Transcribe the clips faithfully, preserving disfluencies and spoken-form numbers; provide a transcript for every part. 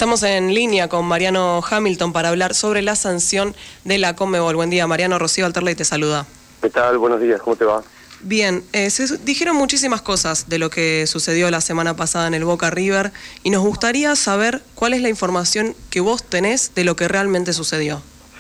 Estamos en línea con Mariano Hamilton para hablar sobre la sanción de la Conmebol. Buen día, Mariano. Rocío Alterley te saluda. ¿Qué tal? Buenos días, ¿cómo te va? Bien, eh, se dijeron muchísimas cosas de lo que sucedió la semana pasada en el Boca River y nos gustaría saber cuál es la información que vos tenés de lo que realmente sucedió.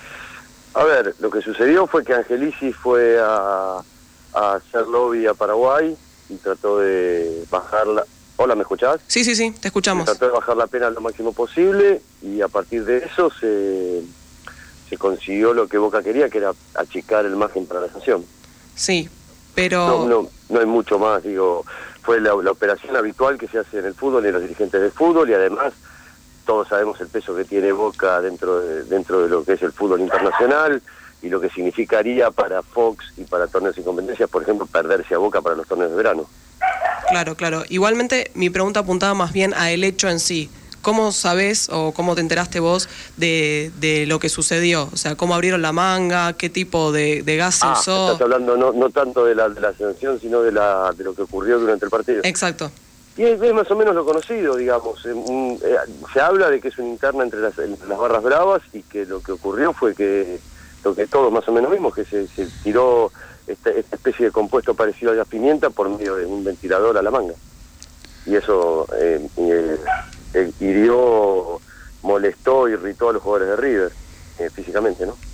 A ver, lo que sucedió fue que Angelici fue a, a hacer lobby a Paraguay y trató de bajar la... Hola, ¿me escuchás? Sí, sí, sí, te escuchamos. Trató de bajar la pena lo máximo posible y a partir de eso se, se consiguió lo que Boca quería, que era achicar el margen para la sanción. Sí, pero... No, no, no hay mucho más, digo, fue la, la operación habitual que se hace en el fútbol y en los dirigentes del fútbol, y además todos sabemos el peso que tiene Boca dentro de, dentro de lo que es el fútbol internacional y lo que significaría para Fox y para torneos y competencias, por ejemplo, perderse a Boca para los torneos de verano. Claro, claro. Igualmente mi pregunta apuntaba más bien a el hecho en sí. ¿Cómo sabés o cómo te enteraste vos de, de lo que sucedió? O sea, ¿cómo abrieron la manga? ¿Qué tipo de, de gas se ah, usó? Estás hablando no, no tanto de la, de la sanción, sino de, la, de lo que ocurrió durante el partido. Exacto. Y es, es más o menos lo conocido, digamos. Eh, eh, se habla de que es una interna entre las, entre las barras bravas y que lo que ocurrió fue que, lo que todos más o menos vimos, que se, se tiró esta, esta especie de compuesto parecido a gas pimienta por medio de un ventilador a la manga. Y eso eh, eh, eh, hirió, molestó, irritó a los jugadores de River, eh, físicamente, ¿no?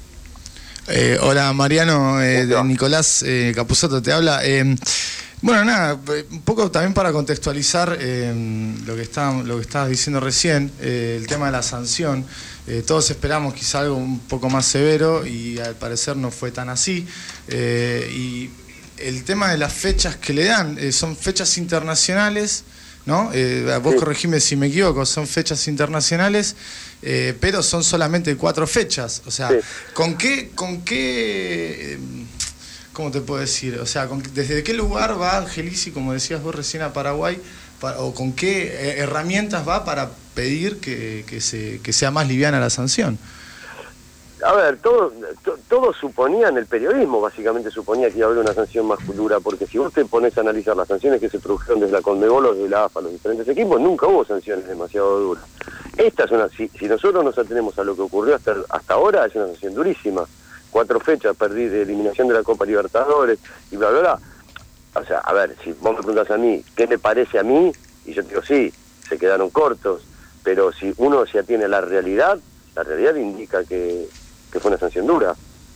Eh, hola Mariano, eh, de Nicolás eh, Capusotto te habla. Eh, bueno, nada, un poco también para contextualizar eh, lo que está, lo que estabas diciendo recién, eh, el tema de la sanción. Eh, todos esperamos quizá algo un poco más severo y al parecer no fue tan así. Eh, y el tema de las fechas que le dan, eh, son fechas internacionales, ¿no? Eh, vos sí. Corregime si me equivoco, son fechas internacionales, eh, pero son solamente cuatro fechas. O sea, sí. ¿con qué, con qué, eh, cómo te puedo decir? O sea, con, ¿desde qué lugar va Angelici, como decías vos recién, a Paraguay? Para, ¿O con qué herramientas va para pedir que, que, se, que sea más liviana la sanción? A ver, todos to, todo suponían, el periodismo básicamente suponía que iba a haber una sanción más dura, porque si vos te pones a analizar las sanciones que se produjeron desde la Conmebol o desde la A F A, los diferentes equipos, nunca hubo sanciones demasiado duras. Esta es una, si, si nosotros nos atenemos a lo que ocurrió hasta, hasta ahora, es una sanción durísima. Cuatro fechas perdí de eliminación de la Copa Libertadores y bla, bla, bla. O sea, a ver, si vos me preguntás a mí, ¿qué me parece a mí? Y yo te digo, sí, se quedaron cortos, pero si uno se atiene a la realidad, la realidad indica que... que fue una sanción dura.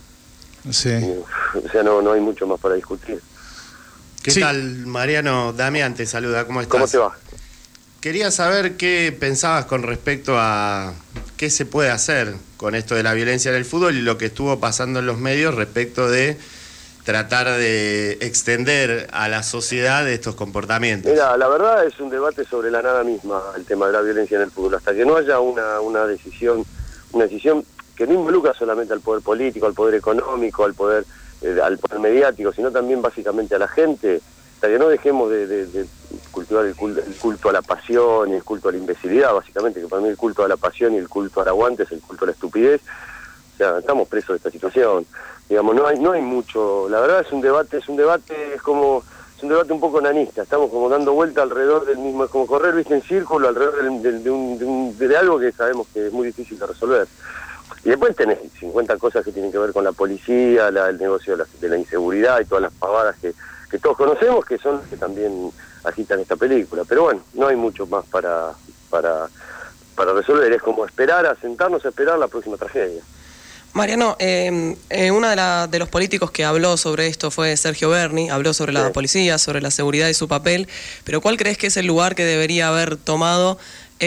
Sí. O sea, no, no hay mucho más para discutir. ¿Qué sí. tal, Mariano? Damián te saluda, ¿cómo estás? ¿Cómo te va? Quería saber qué pensabas con respecto a qué se puede hacer con esto de la violencia en el fútbol y lo que estuvo pasando en los medios respecto de tratar de extender a la sociedad estos comportamientos. Mira, la verdad es un debate sobre la nada misma, el tema de la violencia en el fútbol. Hasta que no haya una, una decisión, una decisión que no involucra solamente al poder político, al poder económico, al poder eh, al poder mediático, sino también básicamente a la gente, hasta que no dejemos de, de, de cultivar el culto, el culto a la pasión y el culto a la imbecilidad, básicamente, que para mí el culto a la pasión y el culto al aguante es el culto a la estupidez. O sea, estamos presos de esta situación. Digamos, no hay no hay mucho, la verdad es un debate, es un debate, es como, es un debate un poco nanista, estamos como dando vuelta alrededor del mismo, es como correr, viste, en círculo, alrededor del, del, de, un, de, un, de algo que sabemos que es muy difícil de resolver. Y después tenés cincuenta cosas que tienen que ver con la policía, la, el negocio de la, de la inseguridad y todas las pavadas que, que todos conocemos, que son las que también agitan esta película. Pero bueno, no hay mucho más para, para, para resolver, es como esperar, a sentarnos a esperar la próxima tragedia. Mariano, eh, eh, uno de, la, de los políticos que habló sobre esto fue Sergio Berni, habló sobre la sí. policía, sobre la seguridad y su papel, pero ¿cuál crees que es el lugar que debería haber tomado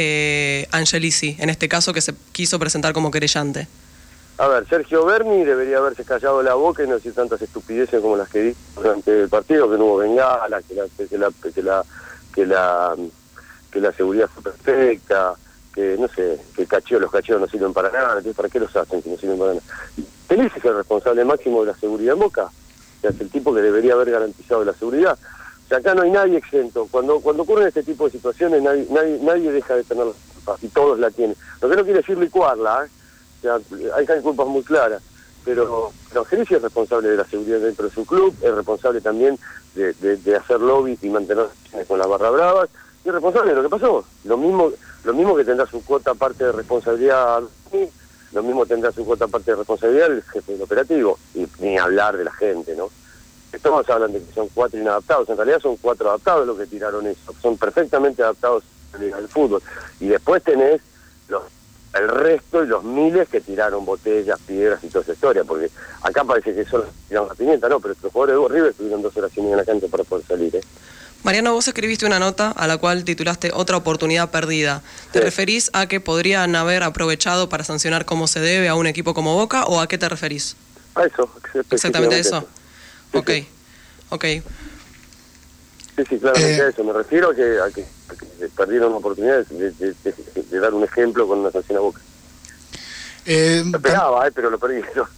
eh, Angelici, en este caso que se quiso presentar como querellante? A ver, Sergio Berni debería haberse callado la boca y no decir tantas estupideces como las que dijo durante el partido, que no hubo bengala, que la, que la, que la, que la, que la seguridad fue perfecta, que no sé, que cacheo, los cacheos no sirven para nada, entonces ¿para qué los hacen si no sirven para nada? Él es el responsable máximo de la seguridad en Boca, o sea, es el tipo que debería haber garantizado la seguridad. O sea, acá no hay nadie exento. Cuando cuando ocurren este tipo de situaciones, nadie nadie, nadie deja de tener la culpa, y todos la tienen. Lo que no quiere decir licuarla, ¿eh? O sea, hay culpas muy claras, pero, pero Angelici es responsable de la seguridad dentro de su club, es responsable también de, de, de hacer lobby y mantener con las barras bravas, soy responsable de lo que pasó. Lo mismo, lo mismo que tendrá su cuota parte de responsabilidad, lo mismo tendrá su cuota parte de responsabilidad el jefe del operativo, y ni hablar de la gente, ¿no? Estamos hablando de que son cuatro inadaptados, en realidad son cuatro adaptados los que tiraron eso, son perfectamente adaptados al fútbol. Y después tenés los, el resto y los miles que tiraron botellas, piedras y toda esa historia, porque acá parece que solo tiraron la pimienta, no, pero los jugadores de River estuvieron dos horas y media en la cancha para poder salir, ¿eh? Mariano, vos escribiste una nota a la cual titulaste Otra oportunidad perdida. ¿Te sí. referís a que podrían haber aprovechado para sancionar como se debe a un equipo como Boca, o a qué te referís? A eso. Exactamente a eso. eso. Sí, ok, sí. ok. Sí, sí, claramente eh, a eso. Me refiero a que, a que, a que perdieron oportunidades de, de, de, de dar un ejemplo con una sanción a Boca. Eh, Lo esperaba, eh, pero lo perdieron.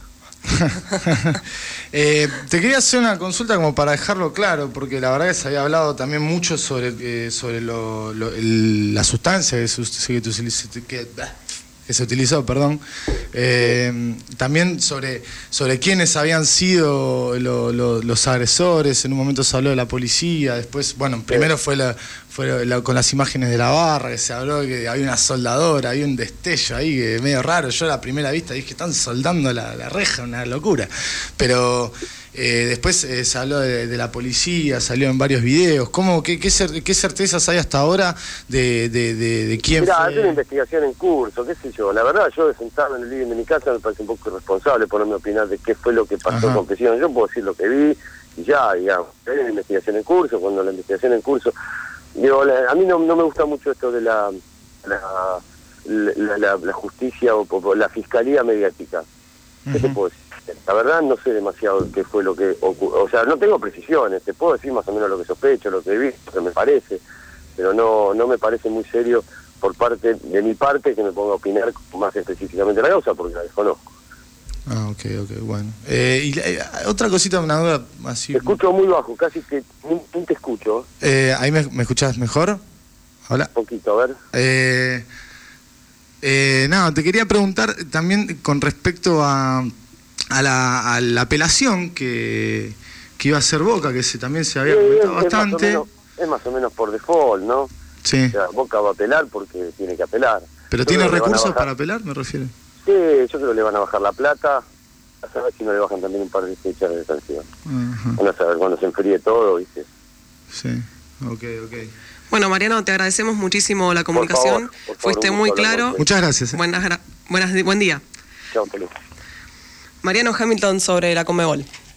eh, te quería hacer una consulta como para dejarlo claro, porque la verdad que se había hablado también mucho sobre, eh, sobre lo, lo, el, la sustancia que se, que, que, que se utilizó, perdón, eh, también sobre, sobre quiénes habían sido lo, lo, los agresores. En un momento se habló de la policía, después, bueno, primero fue, la, fue la, con las imágenes de la barra, que se habló de que había una soldadora, había un destello ahí que medio raro. Yo a la primera vista dije, están soldando la, la reja, una locura. Pero eh, después eh, se habló de, de la policía, salió en varios videos. ¿Cómo, qué, qué, cer qué certezas hay hasta ahora de, de, de, de quién Mirá, fue? hay una investigación en curso, qué sé yo. La verdad, yo de sentarme en el living de mi casa me parece un poco irresponsable ponerme a opinar de qué fue lo que pasó Ajá. con presión. Yo puedo decir lo que vi y ya, digamos. Hay una investigación en curso, cuando la investigación en curso... Digo, la, a mí no, no me gusta mucho esto de la la, la, la, la justicia o, o la fiscalía mediática. ¿Qué uh-huh. te puedo decir? La verdad no sé demasiado qué fue lo que ocurrió. O sea, no tengo precisiones, te puedo decir más o menos lo que sospecho, lo que vi, lo que me parece, pero no no me parece muy serio por parte de mi parte que me ponga a opinar más específicamente de la causa, porque la desconozco. Ah, ok, ok, bueno. Eh, y eh, otra cosita, una duda así... Te escucho muy bajo, casi que ni, ni te escucho. Eh, ¿Ahí me, me escuchás mejor? Hola. Un poquito, a ver. Eh, eh, no, te quería preguntar también con respecto a, a, la, a la apelación que, que iba a hacer Boca, que se, también se había Sí, comentado es, bastante. Es más, menos, es más o menos por default, ¿no? Sí. O sea, Boca va a apelar porque tiene que apelar. ¿Pero yo tiene recursos bajar... para apelar, me refiero? Sí, yo creo que le van a bajar la plata, a saber si no le bajan también un par de fechas de sanción. Uh-huh. Van a saber cuando se enfríe todo, ¿viste? Sí, ok, ok. Bueno, Mariano, te agradecemos muchísimo la comunicación. Por favor, por favor, fuiste muy claro. Muchas gracias. ¿eh? Buenas, buenas, buen día. Chao, Pelu. Mariano Hamilton sobre la Conmebol.